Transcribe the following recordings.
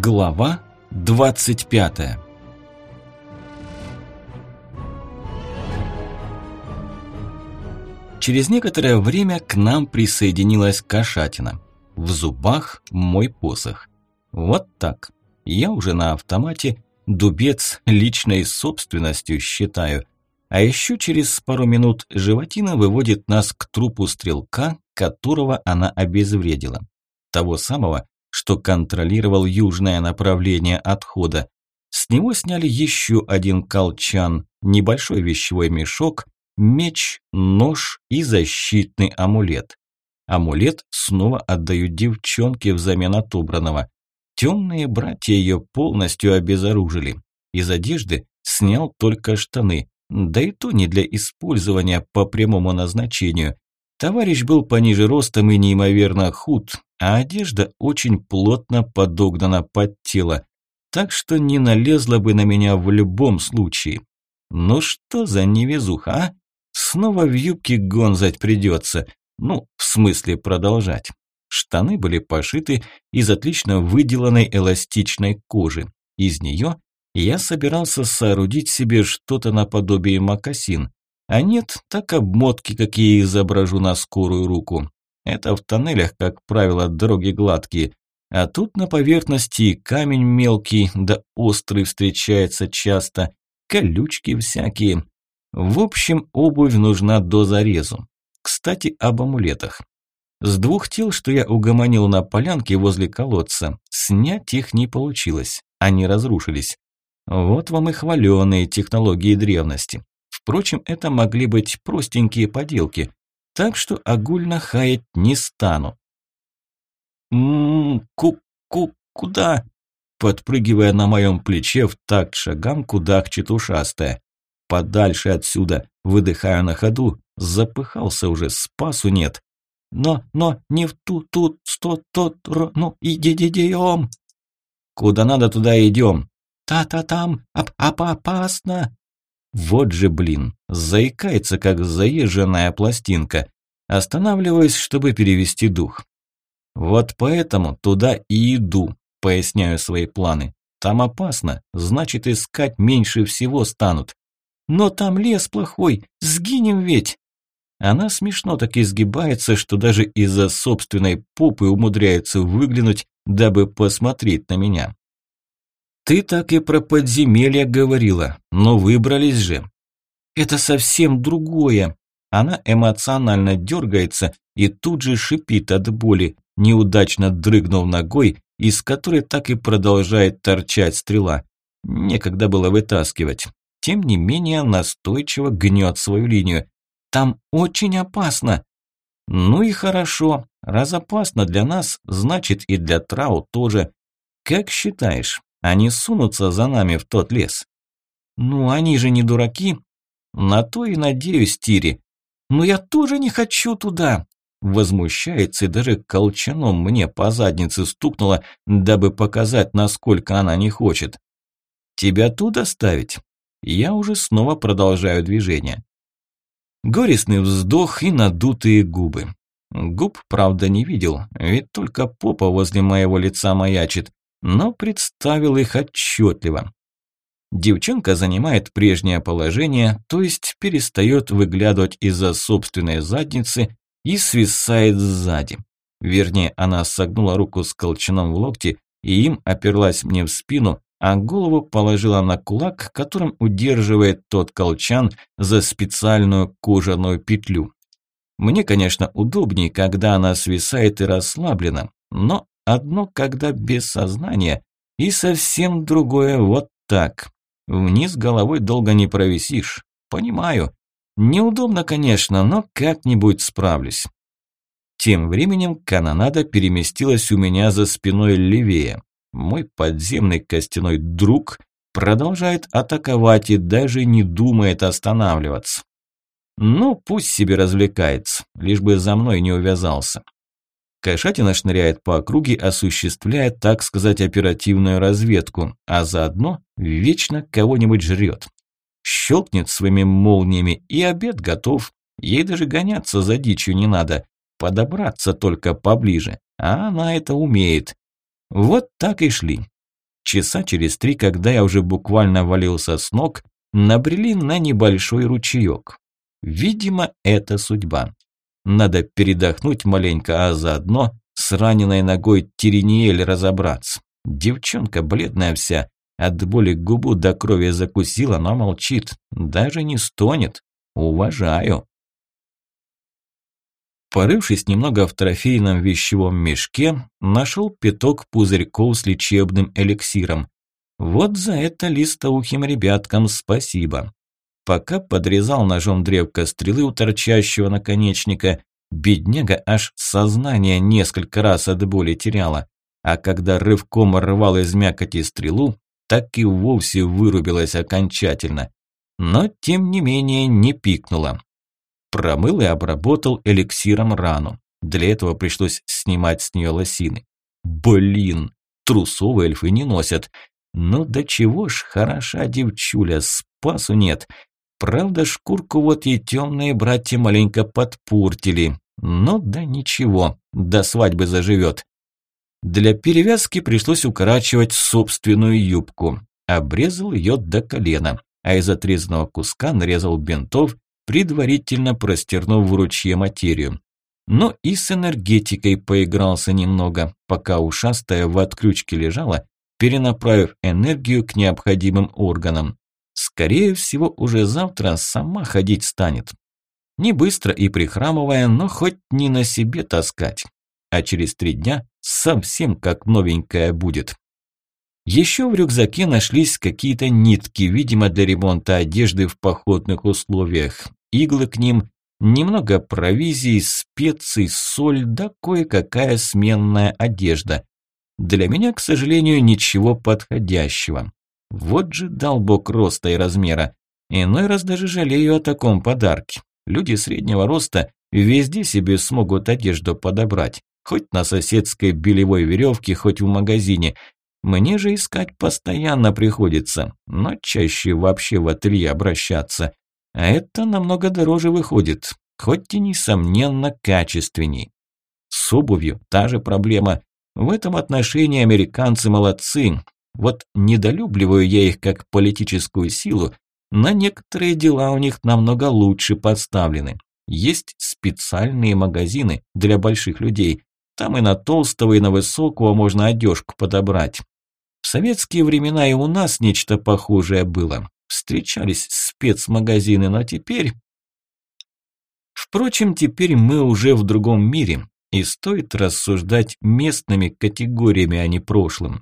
Глава 25. Через некоторое время к нам присоединилась кошатина. В зубах мой посох. Вот так. Я уже на автомате, дубец личной собственностью считаю. А еще через пару минут животина выводит нас к трупу стрелка, которого она обезвредила. Того самого, что контролировал южное направление отхода. С него сняли еще один колчан, небольшой вещевой мешок, меч, нож и защитный амулет. Амулет снова отдают девчонке взамен отобранного. Темные братья ее полностью обезоружили. Из одежды снял только штаны, да и то не для использования по прямому назначению. Товарищ был пониже ростом и неимоверно худ, а одежда очень плотно подогнана под тело, так что не налезла бы на меня в любом случае. Ну что за невезуха, а? Снова в юбке гонзать придется. Ну, в смысле продолжать. Штаны были пошиты из отлично выделанной эластичной кожи. Из нее я собирался соорудить себе что-то наподобие мокасин. А нет, так обмотки, какие изображу на скорую руку. Это в тоннелях, как правило, дороги гладкие. А тут на поверхности и камень мелкий, да острый встречается часто, колючки всякие. В общем, обувь нужна до зарезу. Кстати, об амулетах. С двух тел, что я угомонил на полянке возле колодца, снять их не получилось. Они разрушились. Вот вам и хваленые технологии древности. Впрочем, это могли быть простенькие поделки, так что огульно хаять не стану. Куда? Подпрыгивая на моем плече в такт шагам, кудахчет ушастая. Подальше отсюда, выдыхаю на ходу, запыхался уже, спасу нет. Но не в ну идем. Куда надо, туда идем. Там опасно. Вот же блин, заикается, как заезженная пластинка. Останавливаюсь, чтобы перевести дух. Вот поэтому туда и иду, поясняю свои планы. Там опасно, значит искать меньше всего станут. Но там лес плохой, сгинем ведь. Она смешно так изгибается, что даже из-за собственной попы умудряется выглянуть, дабы посмотреть на меня. Ты так и про подземелья говорила, но выбрались же. Это совсем другое. Она эмоционально дергается и тут же шипит от боли, неудачно дрыгнув ногой, из которой так и продолжает торчать стрела. Некогда было вытаскивать. Тем не менее, настойчиво гнет свою линию. Там очень опасно. Ну и хорошо. Раз опасно для нас, значит и для Трау тоже. Как считаешь, они сунутся за нами в тот лес? Ну, они же не дураки. На то и надеюсь, Тири. Но я тоже не хочу туда. Возмущается и даже колчаном мне по заднице стукнула, дабы показать, насколько она не хочет. Тебя туда ставить? Я уже снова продолжаю движение. Горестный вздох и надутые губы. Губ, правда, не видел, ведь только попа возле моего лица маячит, но представил их отчетливо. Девчонка занимает прежнее положение, то есть перестает выглядывать из-за собственной задницы и свисает сзади. Вернее, она согнула руку с колчаном в локте и им оперлась мне в спину, а голову положила на кулак, которым удерживает тот колчан за специальную кожаную петлю. Мне, конечно, удобнее, когда она свисает и расслаблена, но одно, когда без сознания, и совсем другое вот так. Вниз головой долго не провисишь. Понимаю. Неудобно, конечно, но как-нибудь справлюсь. Тем временем канонада переместилась у меня за спиной левее. Мой подземный костяной друг продолжает атаковать и даже не думает останавливаться. Ну, пусть себе развлекается, лишь бы за мной не увязался. Кошатина шныряет по округе, осуществляя, так сказать, оперативную разведку, а заодно вечно кого-нибудь жрет. Щелкнет своими молниями, и обед готов. Ей даже гоняться за дичью не надо. Подобраться только поближе, а она это умеет. Вот так и шли. Часа через 3, когда я уже буквально валился с ног, набрели на небольшой ручеёк. Видимо, это судьба. Надо передохнуть маленько, а заодно с раненой ногой Тириниэль разобраться. Девчонка бледная вся, от боли губу до крови закусила, но молчит, даже не стонет. Уважаю. Порывшись немного в трофейном вещевом мешке, нашел пяток пузырьков с лечебным эликсиром. Вот за это листоухим ребяткам спасибо. Пока подрезал ножом древко стрелы у торчащего наконечника, бедняга аж сознание несколько раз от боли теряла, а когда рывком рвал из мякоти стрелу, так и вовсе вырубилась окончательно. Но тем не менее не пикнула. Промыл и обработал эликсиром рану. Для этого пришлось снимать с нее лосины. Блин, трусов эльфы не носят. Ну до чего ж хороша девчуля, спасу нет. Правда, шкурку вот ей темные братья маленько подпортили. Ну да ничего, до свадьбы заживет. Для перевязки пришлось укорачивать собственную юбку. Обрезал ее до колена, а из отрезанного куска нарезал бинтов, предварительно простернув в ручье материю. Но и с энергетикой поигрался немного, пока ушастая в отключке лежала, перенаправив энергию к необходимым органам. Скорее всего, уже завтра сама ходить станет. Не быстро и прихрамывая, но хоть не на себе таскать. А через 3 дня совсем как новенькая будет. Еще в рюкзаке нашлись какие-то нитки, видимо, для ремонта одежды в походных условиях. Иглы к ним, немного провизии, специй, соль, да кое-какая сменная одежда. Для меня, к сожалению, ничего подходящего. Вот же дал бог роста и размера. Иной раз даже жалею о таком подарке. Люди среднего роста везде себе смогут одежду подобрать. Хоть на соседской белевой веревке, хоть в магазине. Мне же искать постоянно приходится, но чаще вообще в ателье обращаться. А это намного дороже выходит, хоть и несомненно качественней. С обувью та же проблема. В этом отношении американцы молодцы. Вот недолюбливаю я их как политическую силу, но некоторые дела у них намного лучше подставлены. Есть специальные магазины для больших людей. Там и на толстого, и на высокого можно одежку подобрать. В советские времена и у нас нечто похожее было. Встречались спецмагазины, но теперь... Впрочем, теперь мы уже в другом мире, и стоит рассуждать местными категориями, а не прошлым.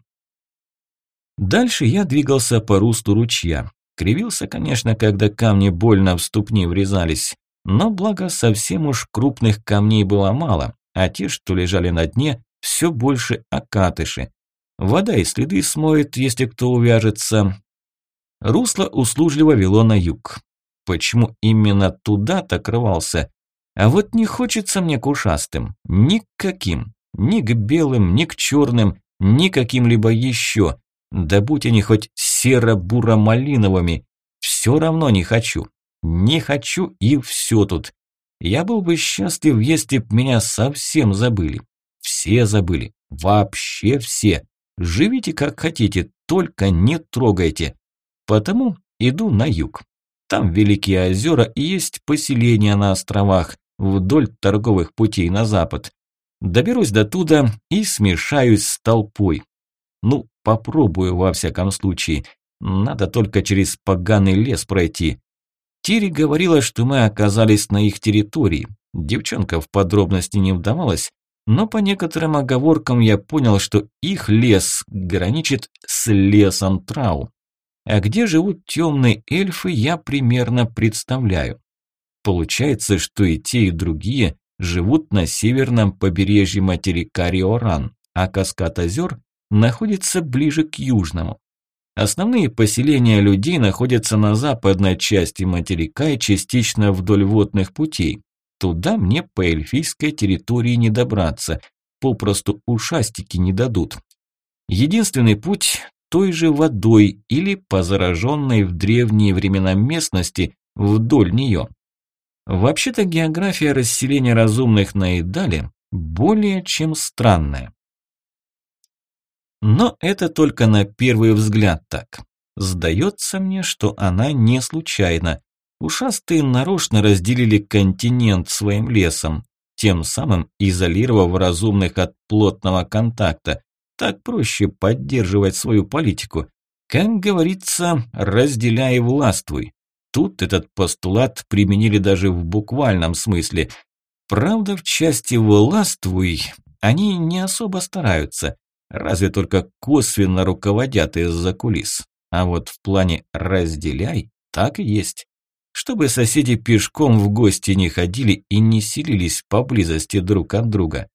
Дальше я двигался по руслу ручья. Кривился, конечно, когда камни больно в ступни врезались, но благо совсем уж крупных камней было мало, а те, что лежали на дне, все больше окатыши. Вода и следы смоет, если кто увяжется. Русло услужливо вело на юг. Почему именно туда так рвался? А вот не хочется мне к ушастым. Никаким. Ни к белым, ни к черным, ни каким-либо еще. Да будь они хоть серо-буро-малиновыми. Все равно не хочу. Не хочу и все тут. Я был бы счастлив, если б меня совсем забыли. Все забыли. Вообще все. Живите как хотите, только не трогайте. Потому иду на юг. Там Великие озера и есть поселения на островах, вдоль торговых путей на запад. Доберусь до туда и смешаюсь с толпой. Ну, попробую во всяком случае. Надо только через поганый лес пройти. Тири говорила, что мы оказались на их территории. Девчонка в подробности не вдавалась, но по некоторым оговоркам я понял, что их лес граничит с лесом Трау. А где живут темные эльфы, я примерно представляю. Получается, что и те, и другие живут на северном побережье материка Риоран, а каскад озер находится ближе к южному. Основные поселения людей находятся на западной части материка и частично вдоль водных путей. Туда мне по эльфийской территории не добраться, попросту ушастики не дадут. Единственный путь – той же водой или по зараженной в древние времена местности вдоль нее. Вообще-то география расселения разумных на Идале более чем странная. Но это только на первый взгляд так. Сдается мне, что она не случайна. Ушастые нарочно разделили континент своим лесом, тем самым изолировав разумных от плотного контакта. Так проще поддерживать свою политику. Как говорится, разделяй и властвуй. Тут этот постулат применили даже в буквальном смысле. Правда, в части «властвуй» они не особо стараются, разве только косвенно руководят из-за кулис. А вот в плане «разделяй» так и есть. Чтобы соседи пешком в гости не ходили и не селились поблизости друг от друга.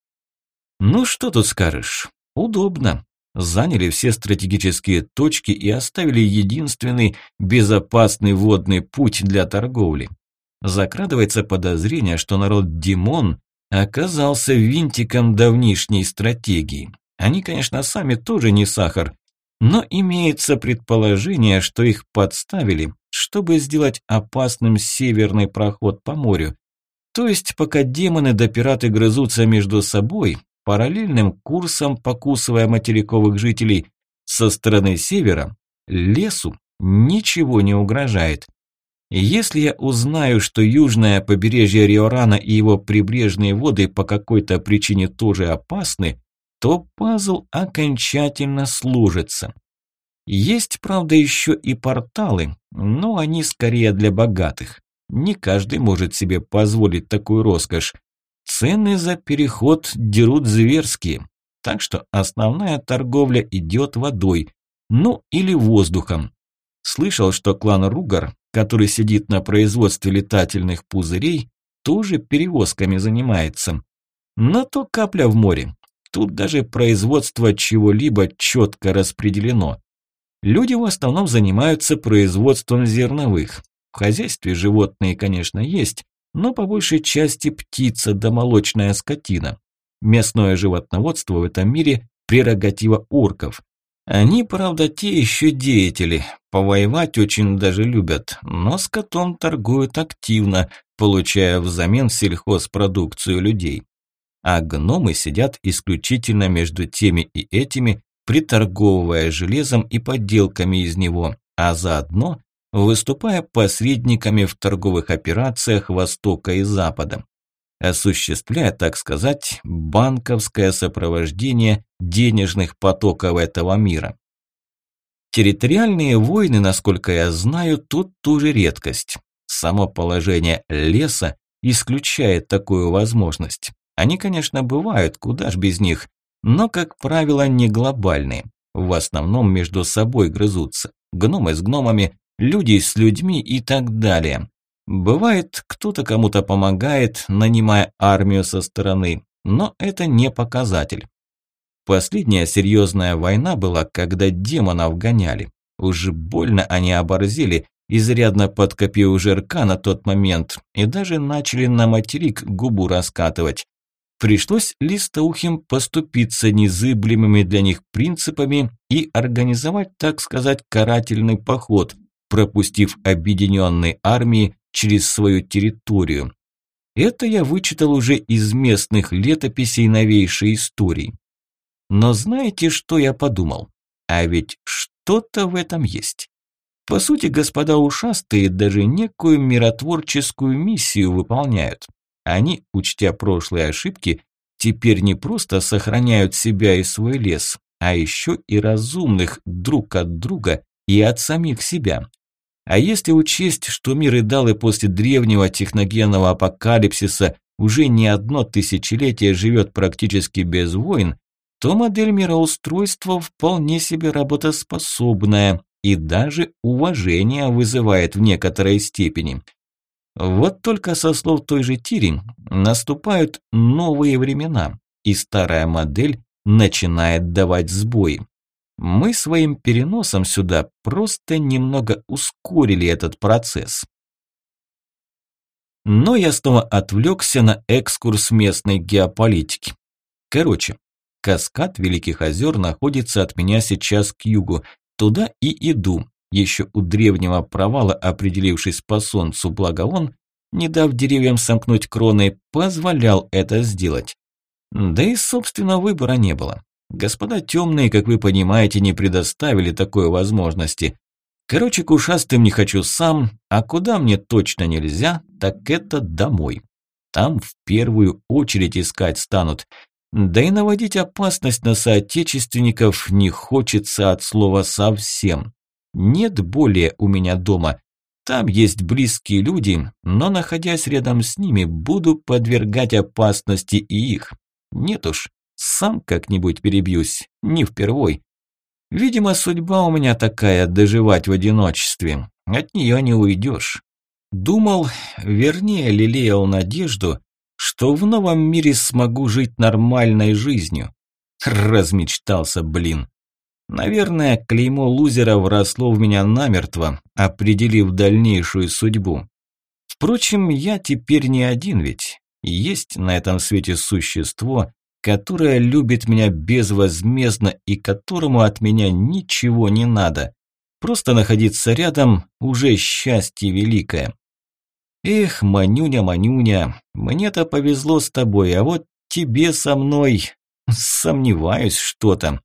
Ну что тут скажешь? Удобно. Заняли все стратегические точки и оставили единственный безопасный водный путь для торговли. Закрадывается подозрение, что народ Димон оказался винтиком давнишней стратегии. Они, конечно, сами тоже не сахар, но имеется предположение, что их подставили, чтобы сделать опасным северный проход по морю. То есть, пока демоны да пираты грызутся между собой, параллельным курсом покусывая материковых жителей, со стороны севера лесу ничего не угрожает. Если я узнаю, что южное побережье Риорана и его прибрежные воды по какой-то причине тоже опасны, то пазл окончательно сложится. Есть, правда, еще и порталы, но они скорее для богатых. Не каждый может себе позволить такую роскошь. Цены за переход дерут зверские, так что основная торговля идет водой, ну или воздухом. Слышал, что клан Ругар, который сидит на производстве летательных пузырей, тоже перевозками занимается. Но то капля в море. Тут даже производство чего-либо четко распределено. Люди в основном занимаются производством зерновых. В хозяйстве животные, конечно, есть, но по большей части птица да молочная скотина. Мясное животноводство в этом мире – прерогатива орков. Они, правда, те еще деятели, повоевать очень даже любят, но скотом торгуют активно, получая взамен сельхозпродукцию людей. А гномы сидят исключительно между теми и этими, приторговывая железом и подделками из него, а заодно выступая посредниками в торговых операциях Востока и Запада, осуществляя, так сказать, банковское сопровождение денежных потоков этого мира. Территориальные войны, насколько я знаю, тут тоже редкость. Само положение леса исключает такую возможность. Они, конечно, бывают, куда ж без них, но, как правило, не глобальные. В основном между собой грызутся. Гномы с гномами, люди с людьми и так далее. Бывает, кто-то кому-то помогает, нанимая армию со стороны, но это не показатель. Последняя серьезная война была, когда демонов гоняли. Уж больно они оборзели, изрядно подкопив жирка на тот момент, и даже начали на материк губу раскатывать. Пришлось листоухим поступиться незыблемыми для них принципами и организовать, так сказать, карательный поход, пропустив объединенные армии через свою территорию. Это я вычитал уже из местных летописей новейшей истории. Но знаете, что я подумал? А ведь что-то в этом есть. По сути, господа ушастые даже некую миротворческую миссию выполняют. Они, учтя прошлые ошибки, теперь не просто сохраняют себя и свой лес, а еще и разумных друг от друга и от самих себя. А если учесть, что мир Идалы после древнего техногенного апокалипсиса уже не одно тысячелетие живет практически без войн, то модель мироустройства вполне себе работоспособная и даже уважение вызывает в некоторой степени. Вот только со слов той же Тири наступают новые времена, и старая модель начинает давать сбои. Мы своим переносом сюда просто немного ускорили этот процесс. Но я снова отвлекся на экскурс местной геополитики. Короче, каскад Великих озер находится от меня сейчас к югу. Туда и иду, еще у древнего провала определившись по солнцу, благо он, не дав деревьям сомкнуть кроны, позволял это сделать. Да и, собственно, выбора не было. Господа темные, как вы понимаете, не предоставили такой возможности. Короче, к ушастым не хочу сам, а куда мне точно нельзя, так это домой. Там в первую очередь искать станут. Да и наводить опасность на соотечественников не хочется от слова совсем. Нет более у меня дома. Там есть близкие люди, но, находясь рядом с ними, буду подвергать опасности и их. Нет уж, сам как-нибудь перебьюсь, не впервой. Видимо, судьба у меня такая – доживать в одиночестве. От нее не уйдешь. Думал, вернее, лелеял надежду, что в новом мире смогу жить нормальной жизнью. Размечтался, блин. Наверное, клеймо лузера вросло в меня намертво, определив дальнейшую судьбу. Впрочем, я теперь не один ведь. Есть на этом свете существо, которое любит меня безвозмездно и которому от меня ничего не надо. Просто находиться рядом уже счастье великое. Эх, Манюня, Манюня, мне-то повезло с тобой, а вот тебе со мной сомневаюсь что-то.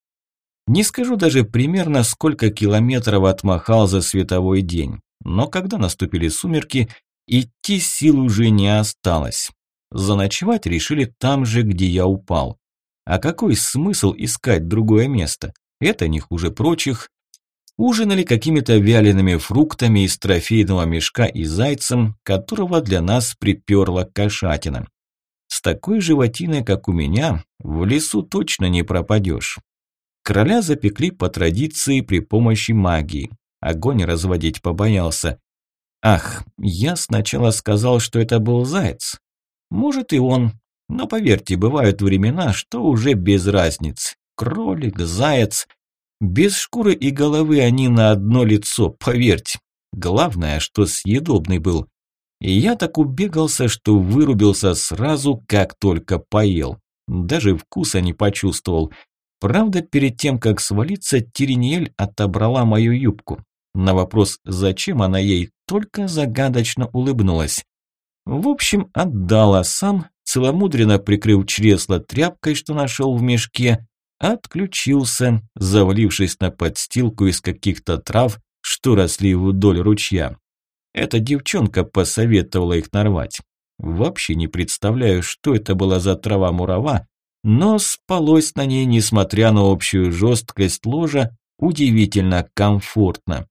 Не скажу даже примерно, сколько километров отмахал за световой день, но когда наступили сумерки, идти сил уже не осталось. Заночевать решили там же, где я упал. А какой смысл искать другое место? Это не хуже прочих. Ужинали какими-то вялеными фруктами из трофейного мешка и зайцем, которого для нас приперла кошатина. С такой животиной, как у меня, в лесу точно не пропадешь. Короля запекли по традиции при помощи магии. Огонь разводить побоялся. Ах, я сначала сказал, что это был заяц. Может и он, но поверьте, бывают времена, что уже без разницы. Кролик, заяц. Без шкуры и головы они на одно лицо, поверьте. Главное, что съедобный был. И я так убегался, что вырубился сразу, как только поел. Даже вкуса не почувствовал. Правда, перед тем, как свалиться, Тириниэль отобрала мою юбку. На вопрос, зачем она ей, только загадочно улыбнулась. В общем, отдала сам, целомудренно прикрыв чресло тряпкой, что нашел в мешке, отключился, завалившись на подстилку из каких-то трав, что росли вдоль ручья. Эта девчонка посоветовала их нарвать. Вообще не представляю, что это была за трава-мурава, но спалось на ней, несмотря на общую жесткость ложа, удивительно комфортно.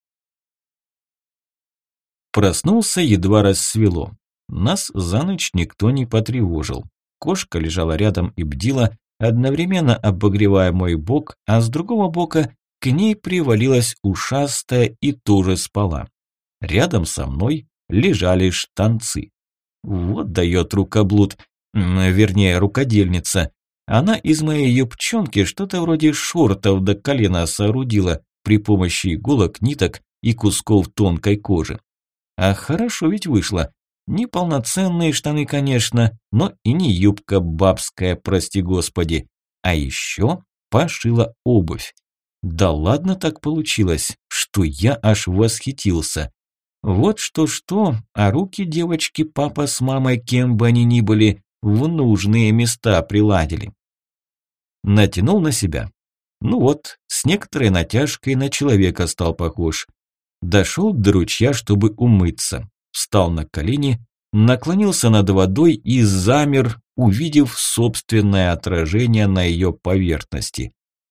Проснулся, едва рассвело. Нас за ночь никто не потревожил. Кошка лежала рядом и бдила, одновременно обогревая мой бок, а с другого бока к ней привалилась ушастая и тоже спала. Рядом со мной лежали штанцы. Вот дает рукоблуд, вернее рукодельница. Она из моей юбчонки что-то вроде шортов до колена соорудила при помощи иголок, ниток и кусков тонкой кожи. А хорошо ведь вышло. Не полноценные штаны, конечно, но и не юбка бабская, прости господи. А еще пошила обувь. Да ладно так получилось, что я аж восхитился. Вот что-что, а руки девочки папа с мамой, кем бы они ни были, в нужные места приладили. Натянул на себя. Ну вот, с некоторой натяжкой на человека стал похож. Дошел до ручья, чтобы умыться. Встал на колени, наклонился над водой и замер, увидев собственное отражение на ее поверхности.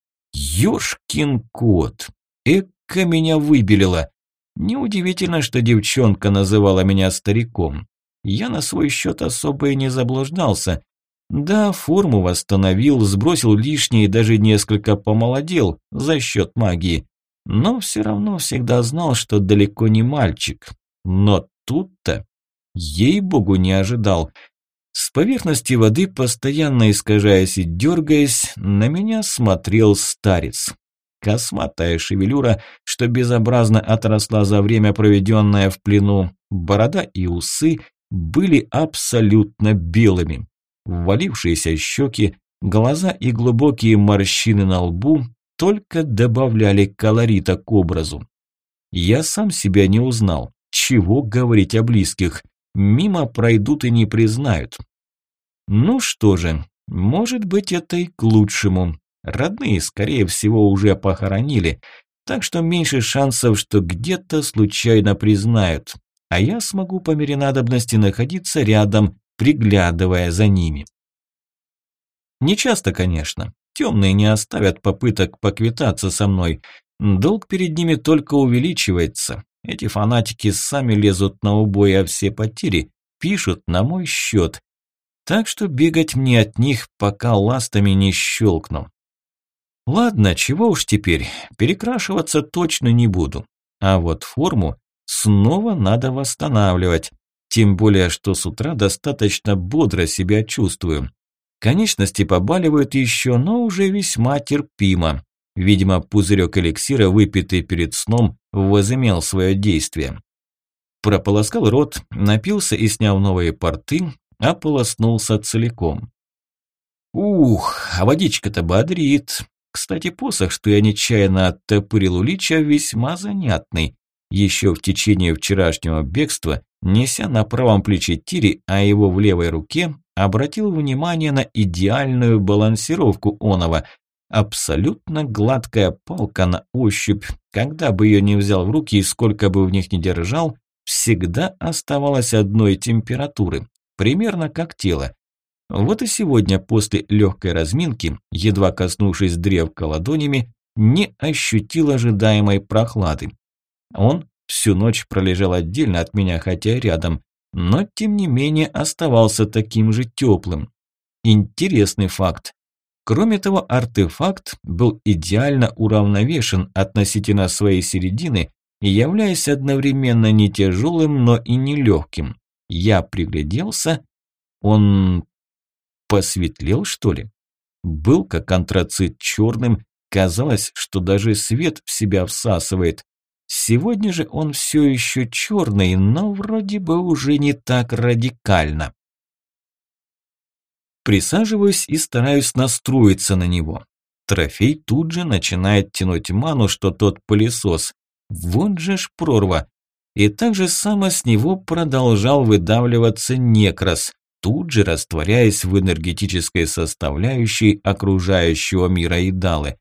Ёшкин кот! Эка меня выбелила! Неудивительно, что девчонка называла меня стариком. Я на свой счет особо и не заблуждался. Да, форму восстановил, сбросил лишнее и даже несколько помолодел за счет магии. Но все равно всегда знал, что далеко не мальчик. Но тут-то, ей-богу, не ожидал. С поверхности воды, постоянно искажаясь и дергаясь, на меня смотрел старец. Косматая шевелюра, что безобразно отросла за время, проведенное в плену, борода и усы были абсолютно белыми. Ввалившиеся щеки, глаза и глубокие морщины на лбу только добавляли колорита к образу. Я сам себя не узнал. Чего говорить о близких? Мимо пройдут и не признают. Ну что же, может быть, это и к лучшему. Родные, скорее всего, уже похоронили, так что меньше шансов, что где-то случайно признают, а я смогу по мере надобности находиться рядом, приглядывая за ними. Не часто, конечно. Темные не оставят попыток поквитаться со мной. Долг перед ними только увеличивается. Эти фанатики сами лезут на убой, а все потери пишут на мой счет. Так что бегать мне от них, пока ластами не щелкну. Ладно, чего уж теперь, перекрашиваться точно не буду. А вот форму снова надо восстанавливать. Тем более, что с утра достаточно бодро себя чувствую. Конечности побаливают еще, но уже весьма терпимо. Видимо, пузырек эликсира, выпитый перед сном, возымел свое действие. Прополоскал рот, напился и, сняв новые порты, ополоснулся целиком. Ух, а водичка-то бодрит. Кстати, посох, что я нечаянно оттопырил у лича, весьма занятный. Еще в течение вчерашнего бегства, неся на правом плече тири, а его в левой руке, обратил внимание на идеальную балансировку оного. Абсолютно гладкая палка на ощупь, когда бы ее не взял в руки и сколько бы в них ни держал, всегда оставалась одной температуры, примерно как тело. Вот и сегодня после легкой разминки, едва коснувшись древка ладонями, не ощутил ожидаемой прохлады. Он всю ночь пролежал отдельно от меня, хотя рядом, но тем не менее оставался таким же теплым. Интересный факт. Кроме того, артефакт был идеально уравновешен относительно своей середины, являясь одновременно не тяжелым, но и не легким. Я пригляделся, он посветлел, что ли? Был как антрацит черным, казалось, что даже свет в себя всасывает. Сегодня же он все еще черный, но вроде бы уже не так радикально. Присаживаюсь и стараюсь настроиться на него. Трофей тут же начинает тянуть ману, что тот пылесос. Вот же ж прорва. И так же само с него продолжал выдавливаться некрас, тут же растворяясь в энергетической составляющей окружающего мира Идалы.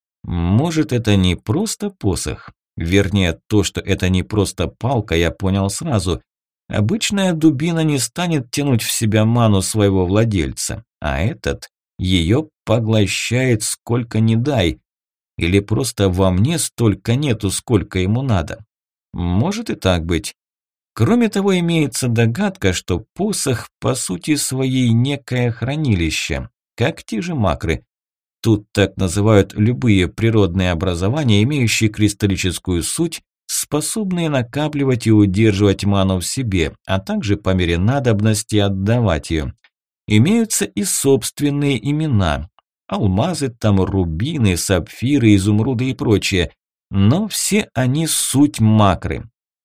Может, это не просто посох? Вернее, то, что это не просто палка, я понял сразу. Обычная дубина не станет тянуть в себя ману своего владельца, а этот ее поглощает сколько ни дай. Или просто во мне столько нету, сколько ему надо. Может и так быть. Кроме того, имеется догадка, что посох по сути своей некое хранилище, как те же макры. Тут так называют любые природные образования, имеющие кристаллическую суть, способные накапливать и удерживать ману в себе, а также по мере надобности отдавать ее. Имеются и собственные имена. Алмазы, там рубины, сапфиры, изумруды и прочее. Но все они суть макры.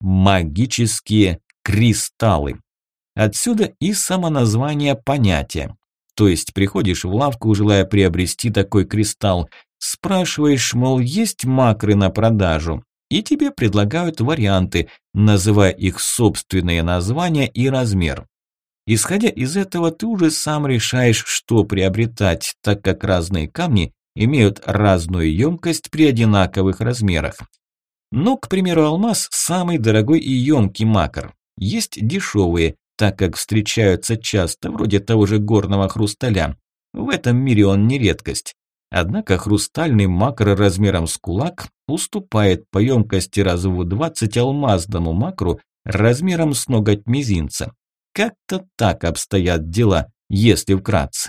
Магические кристаллы. Отсюда и самоназвание понятия. То есть приходишь в лавку, желая приобрести такой кристалл, спрашиваешь, мол, есть макры на продажу? И тебе предлагают варианты, называя их собственные названия и размер. Исходя из этого, ты уже сам решаешь, что приобретать, так как разные камни имеют разную емкость при одинаковых размерах. Ну, к примеру, алмаз – самый дорогой и емкий макр. Есть дешевые, так как встречаются часто, вроде того же горного хрусталя. В этом мире он не редкость. Однако хрустальный макр размером с кулак уступает по емкости раз в 20 алмазному макру размером с ноготь мизинца. Как-то так обстоят дела, если вкратце.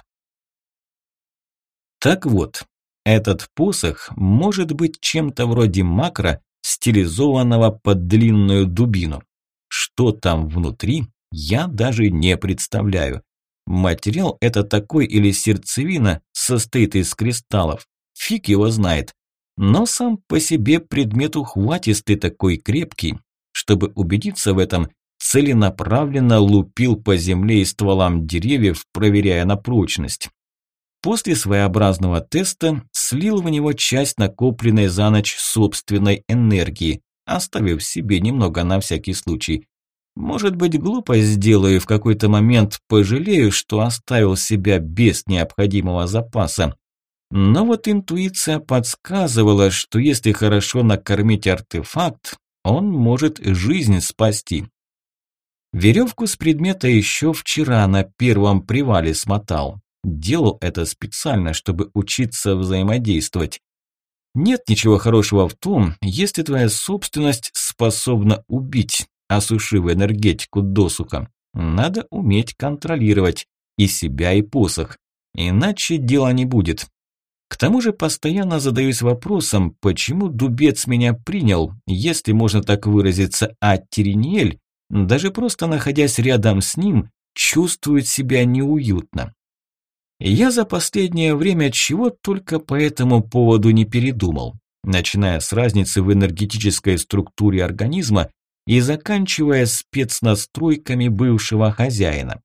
Так вот, этот посох может быть чем-то вроде макра, стилизованного под длинную дубину. Что там внутри, я даже не представляю. Материал это такой или сердцевина состоит из кристаллов, фиг его знает. Но сам по себе предмет ухватистый, такой крепкий, чтобы убедиться в этом, целенаправленно лупил по земле и стволам деревьев, проверяя на прочность. После своеобразного теста слил в него часть накопленной за ночь собственной энергии, оставив себе немного на всякий случай. Может быть, глупость сделаю и в какой-то момент пожалею, что оставил себя без необходимого запаса. Но вот интуиция подсказывала, что если хорошо накормить артефакт, он может жизнь спасти. Веревку с предмета еще вчера на первом привале смотал. Делал это специально, чтобы учиться взаимодействовать. Нет ничего хорошего в том, если твоя собственность способна убить, осушив энергетику досуха. Надо уметь контролировать и себя, и посох. Иначе дела не будет. К тому же постоянно задаюсь вопросом, почему Дубец меня принял, если можно так выразиться, а Тириниэль, даже просто находясь рядом с ним, чувствует себя неуютно. Я за последнее время чего только по этому поводу не передумал, начиная с разницы в энергетической структуре организма и заканчивая спецнастройками бывшего хозяина.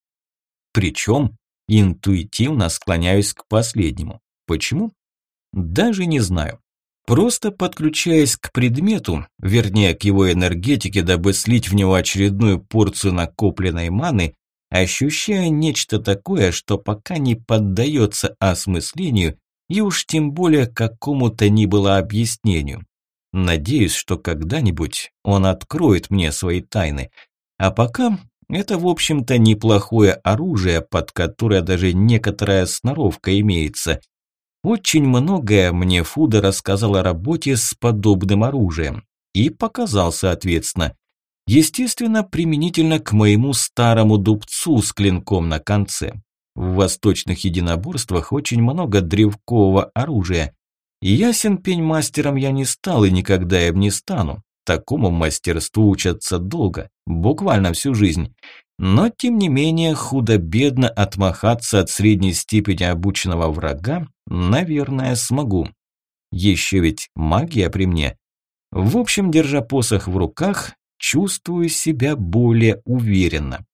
Причем интуитивно склоняюсь к последнему. Почему? Даже не знаю. Просто подключаясь к предмету, вернее к его энергетике, дабы слить в него очередную порцию накопленной маны, ощущая нечто такое, что пока не поддается осмыслению и уж тем более какому-то ни было объяснению. Надеюсь, что когда-нибудь он откроет мне свои тайны. А пока это, в общем-то, неплохое оружие, под которое даже некоторая сноровка имеется. Очень многое мне Фуда рассказал о работе с подобным оружием. И показал, соответственно. Естественно, применительно к моему старому дубцу с клинком на конце. В восточных единоборствах очень много древкового оружия. Ясен пень, мастером я не стал и никогда им не стану. Такому мастерству учатся долго, буквально всю жизнь. Но, тем не менее, худо-бедно отмахаться от средней степени обученного врага, наверное, смогу. Еще ведь магия при мне. В общем, держа посох в руках, чувствую себя более уверенно.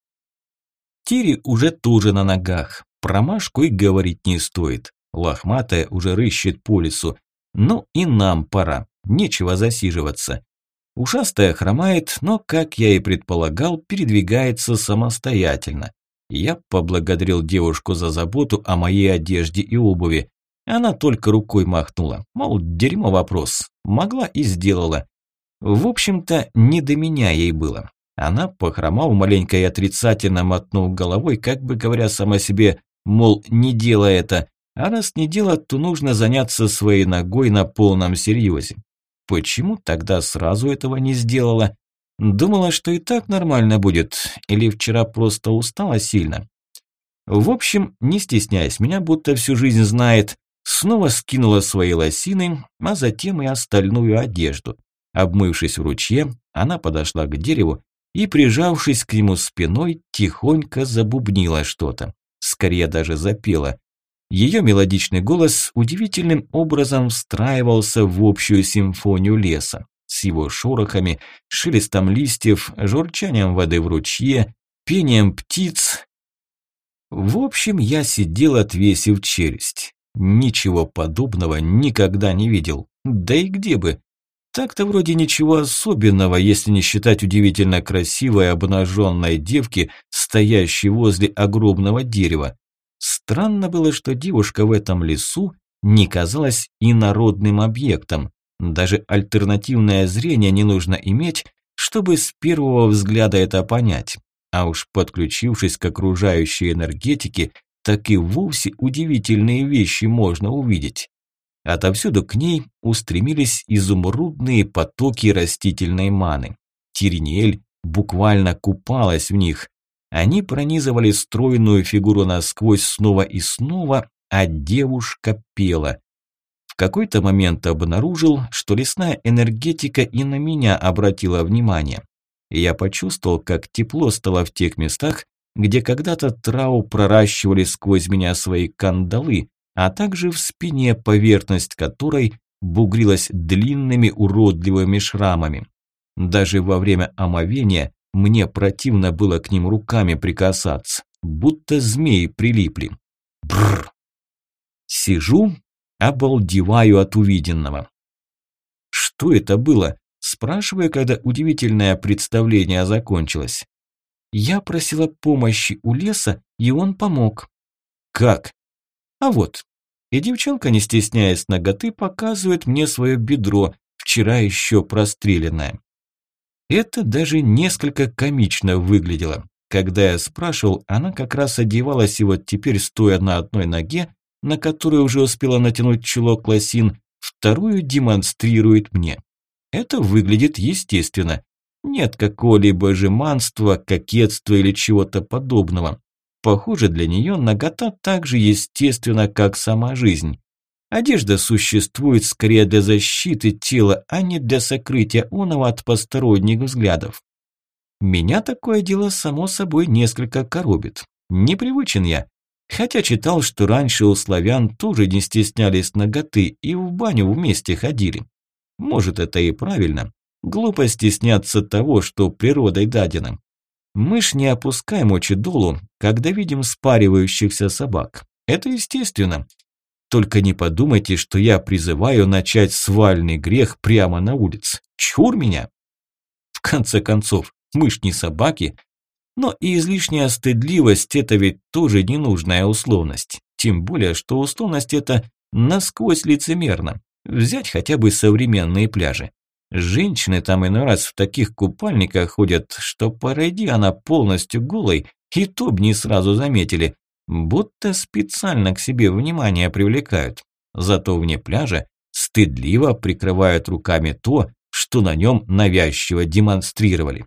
Тири уже тоже на ногах. Про Машку и говорить не стоит. Лохматая уже рыщет по лесу. Ну и нам пора. Нечего засиживаться. Ушастая хромает, но, как я и предполагал, передвигается самостоятельно. Я поблагодарил девушку за заботу о моей одежде и обуви. Она только рукой махнула, мол, дерьмо вопрос. Могла и сделала. В общем-то, не до меня ей было. Она, похромав маленько и отрицательно мотнув головой, как бы говоря сама себе, мол, не делай это, а раз не делать, то нужно заняться своей ногой на полном серьезе. Почему тогда сразу этого не сделала? Думала, что и так нормально будет, или вчера просто устала сильно? В общем, не стесняясь меня, будто всю жизнь знает, снова скинула свои лосины, а затем и остальную одежду. Обмывшись в ручье, она подошла к дереву и, прижавшись к нему спиной, тихонько забубнила что-то. Скорее даже запела. Ее мелодичный голос удивительным образом встраивался в общую симфонию леса. С его шорохами, шелестом листьев, журчанием воды в ручье, пением птиц. В общем, я сидел, отвесив челюсть. Ничего подобного никогда не видел. Да и где бы. Так-то вроде ничего особенного, если не считать удивительно красивой обнаженной девки, стоящей возле огромного дерева. Странно было, что девушка в этом лесу не казалась инородным объектом. Даже альтернативное зрение не нужно иметь, чтобы с первого взгляда это понять. А уж подключившись к окружающей энергетике, так и вовсе удивительные вещи можно увидеть. Отовсюду к ней устремились изумрудные потоки растительной маны. Тириниэль буквально купалась в них. Они пронизывали стройную фигуру насквозь снова и снова, а девушка пела. В какой-то момент обнаружил, что лесная энергетика и на меня обратила внимание. И я почувствовал, как тепло стало в тех местах, где когда-то трау проращивали сквозь меня свои кандалы, а также в спине, поверхность которой бугрилась длинными уродливыми шрамами. Даже во время омовения мне противно было к ним руками прикасаться, будто змеи прилипли. Бррр. Сижу, обалдеваю от увиденного. Что это было? Спрашиваю, когда удивительное представление закончилось. Я просила помощи у леса, и он помог. Как? А вот. И девчонка, не стесняясь наготы, показывает мне свое бедро, вчера еще простреленное. Это даже несколько комично выглядело. Когда я спрашивал, она как раз одевалась и вот теперь, стоя на одной ноге, на которую уже успела натянуть чулок лосин, вторую демонстрирует мне. Это выглядит естественно. Нет какого-либо жеманства, кокетства или чего-то подобного. Похоже, для нее нагота так же естественна, как сама жизнь. Одежда существует скорее для защиты тела, а не для сокрытия оного от посторонних взглядов. Меня такое дело само собой несколько коробит. Непривычен я. Хотя читал, что раньше у славян тоже не стеснялись наготы и в баню вместе ходили. Может, это и правильно. Глупо стесняться того, что природой дадено. Мы ж не опускаем очи долу, когда видим спаривающихся собак. Это естественно. Только не подумайте, что я призываю начать свальный грех прямо на улице. Чур меня! В конце концов, мы ж не собаки. Но и излишняя стыдливость – это ведь тоже ненужная условность. Тем более, что условность эта насквозь лицемерна. Взять хотя бы современные пляжи. Женщины там иной раз в таких купальниках ходят, что подойди она полностью голой, и то б не сразу заметили, будто специально к себе внимание привлекают. Зато вне пляжа стыдливо прикрывают руками то, что на нем навязчиво демонстрировали.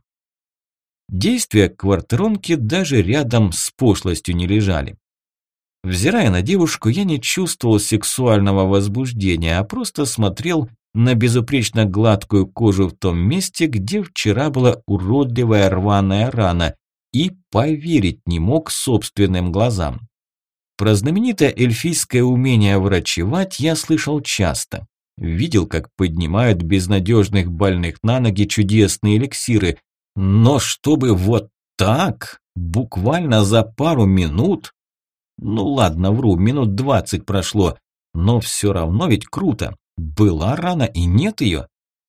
Действия квартиронки даже рядом с пошлостью не лежали. Взирая на девушку, я не чувствовал сексуального возбуждения, а просто смотрел на безупречно гладкую кожу в том месте, где вчера была уродливая рваная рана, и поверить не мог собственным глазам. Про знаменитое эльфийское умение врачевать я слышал часто. Видел, как поднимают безнадежных больных на ноги чудесные эликсиры, но чтобы вот так, буквально за пару минут... Ну ладно, вру, минут 20 прошло, но все равно ведь круто. Была рана и нет ее.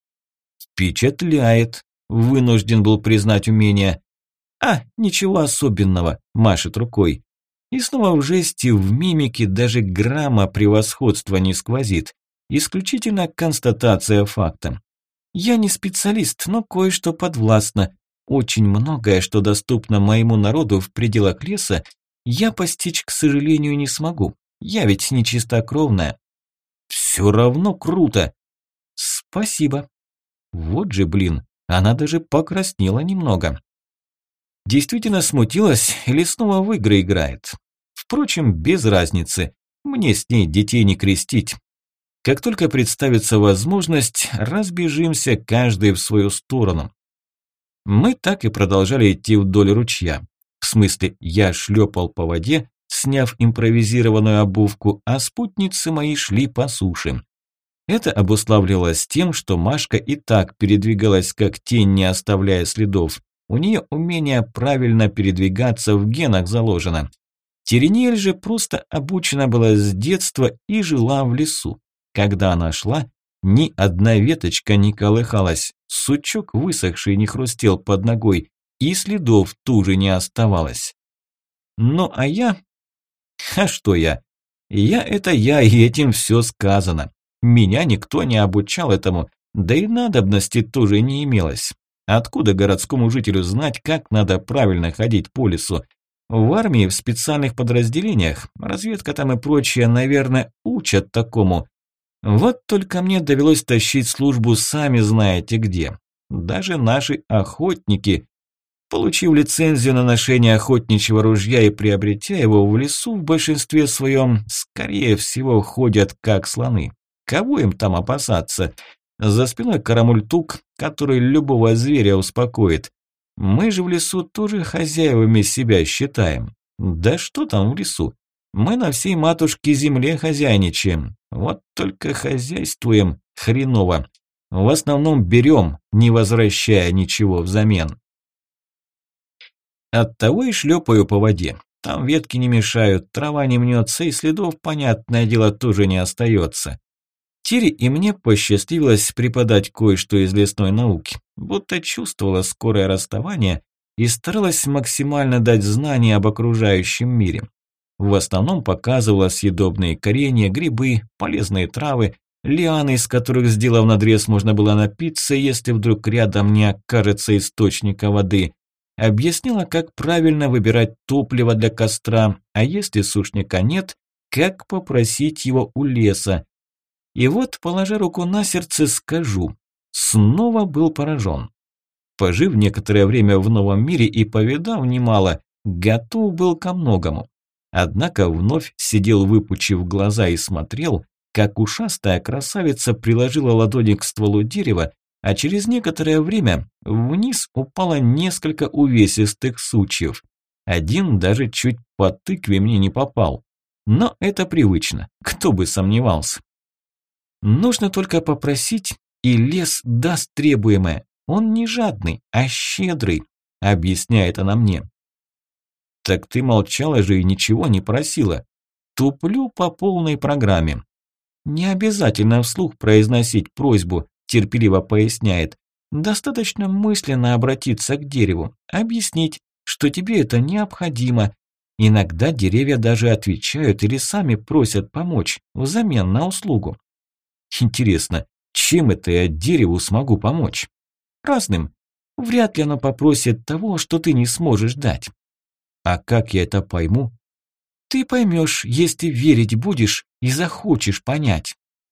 Впечатляет, вынужден был признать умение. А, ничего особенного, машет рукой. И снова в жесте, в мимике даже грамма превосходства не сквозит. Исключительно констатация факта. Я не специалист, но кое-что подвластно. Очень многое, что доступно моему народу в пределах леса, я постичь, к сожалению, не смогу. Я ведь не чистокровная. Все равно круто. Спасибо. Вот же, блин, она даже покраснела немного. Действительно смутилась или снова в игры играет? Впрочем, без разницы. Мне с ней детей не крестить. Как только представится возможность, разбежимся каждый в свою сторону. Мы так и продолжали идти вдоль ручья. В смысле, я шлепал по воде, сняв импровизированную обувку, а спутницы мои шли по суше. Это обуславливалось тем, что Машка и так передвигалась как тень, не оставляя следов. У нее умение правильно передвигаться в генах заложено. Терениэль же просто обучена была с детства и жила в лесу. Когда она шла, ни одна веточка не колыхалась, сучок высохший не хрустел под ногой, и следов туже не оставалось. Ну а я... А что я? Я это я, и этим все сказано. Меня никто не обучал этому, да и надобности тоже не имелось. Откуда городскому жителю знать, как надо правильно ходить по лесу? В армии, в специальных подразделениях, разведка там и прочее, наверное, учат такому. Вот только мне довелось тащить службу сами знаете где. Даже наши охотники, получив лицензию на ношение охотничьего ружья и приобретя его в лесу, в большинстве своем, скорее всего, ходят как слоны. Кого им там опасаться? За спиной карамультук, который любого зверя успокоит. Мы же в лесу тоже хозяевами себя считаем. Да что там в лесу? Мы на всей матушке земле хозяйничаем. Вот только хозяйствуем хреново. В основном берем, не возвращая ничего взамен. Оттого и шлепаю по воде. Там ветки не мешают, трава не мнется, и следов, понятное дело, тоже не остается. Тире и мне посчастливилось преподать кое-что из лесной науки, будто чувствовала скорое расставание и старалась максимально дать знания об окружающем мире. В основном показывала съедобные коренья, грибы, полезные травы, лианы, из которых, сделав надрез, можно было напиться, если вдруг рядом не окажется источника воды. Объяснила, как правильно выбирать топливо для костра, а если сушняка нет, как попросить его у леса. И вот, положа руку на сердце, скажу, снова был поражен. Пожив некоторое время в новом мире и повидав немало, готов был ко многому. Однако вновь сидел, выпучив глаза, и смотрел, как ушастая красавица приложила ладони к стволу дерева, а через некоторое время вниз упало несколько увесистых сучьев. Один даже чуть по тыкве мне не попал. Но это привычно, кто бы сомневался. Нужно только попросить, и лес даст требуемое. Он не жадный, а щедрый, объясняет она мне. Так ты молчала же и ничего не просила. Туплю по полной программе. Не обязательно вслух произносить просьбу, терпеливо поясняет. Достаточно мысленно обратиться к дереву, объяснить, что тебе это необходимо. Иногда деревья даже отвечают или сами просят помочь взамен на услугу. Интересно, чем это я дереву смогу помочь? Разным. Вряд ли оно попросит того, что ты не сможешь дать. А как я это пойму? Ты поймешь, если верить будешь и захочешь понять.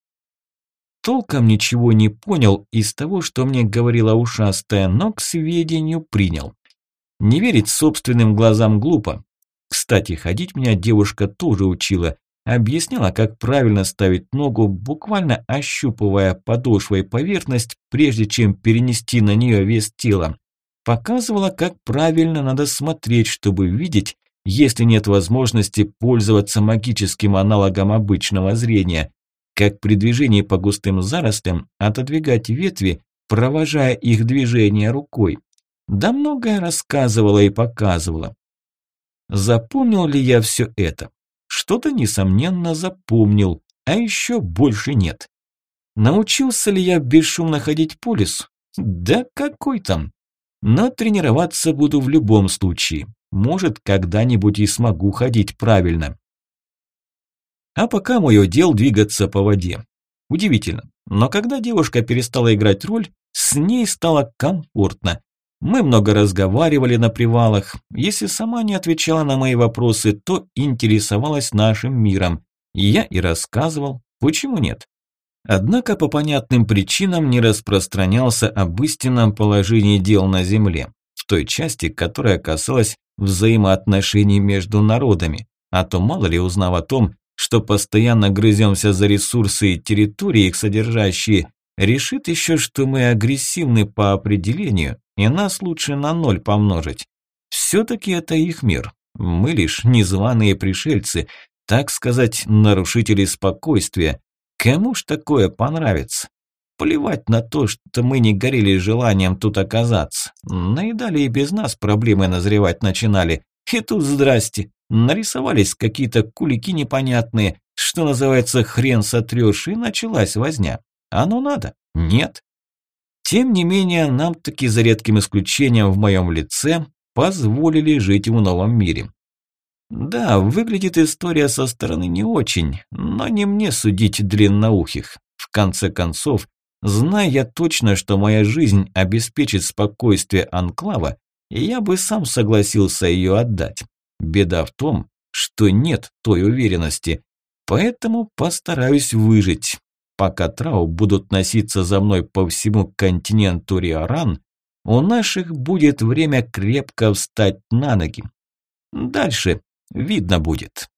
Толком ничего не понял из того, что мне говорила ушастая, но к сведению принял. Не верить собственным глазам глупо. Кстати, ходить меня девушка тоже учила. Объясняла, как правильно ставить ногу, буквально ощупывая подошвой поверхность, прежде чем перенести на нее вес тела. Показывала, как правильно надо смотреть, чтобы видеть, если нет возможности пользоваться магическим аналогом обычного зрения. Как при движении по густым зарослям отодвигать ветви, провожая их движение рукой. Да многое рассказывала и показывала. Запомнил ли я все это? Что-то, несомненно, запомнил, а еще больше нет. Научился ли я бесшумно ходить по лесу? Да какой там? Но тренироваться буду в любом случае. Может, когда-нибудь и смогу ходить правильно. А пока мое дело двигаться по воде. Удивительно, но когда девушка перестала играть роль, с ней стало комфортно. Мы много разговаривали на привалах. Если сама не отвечала на мои вопросы, то интересовалась нашим миром. И я и рассказывал, почему нет. Однако по понятным причинам не распространялся об истинном положении дел на Земле, в той части, которая касалась взаимоотношений между народами. А то мало ли, узнав о том, что постоянно грыземся за ресурсы и территории их содержащие, решит еще, что мы агрессивны по определению, и нас лучше на 0 помножить. Все-таки это их мир. Мы лишь незваные пришельцы, так сказать, нарушители спокойствия. Кому ж такое понравится? Плевать на то, что мы не горели желанием тут оказаться. Наедали и без нас проблемы назревать начинали. И тут здрасте. Нарисовались какие-то кулики непонятные, что называется, хрен сотрешь, и началась возня. Оно надо? Нет. Тем не менее, нам таки за редким исключением в моем лице позволили жить в новом мире. Да, выглядит история со стороны не очень, но не мне судить длинноухих. В конце концов, зная я точно, что моя жизнь обеспечит спокойствие анклава, я бы сам согласился ее отдать. Беда в том, что нет той уверенности, поэтому постараюсь выжить. Пока трау будут носиться за мной по всему континенту Риоран, у наших будет время крепко встать на ноги. Дальше видно будет.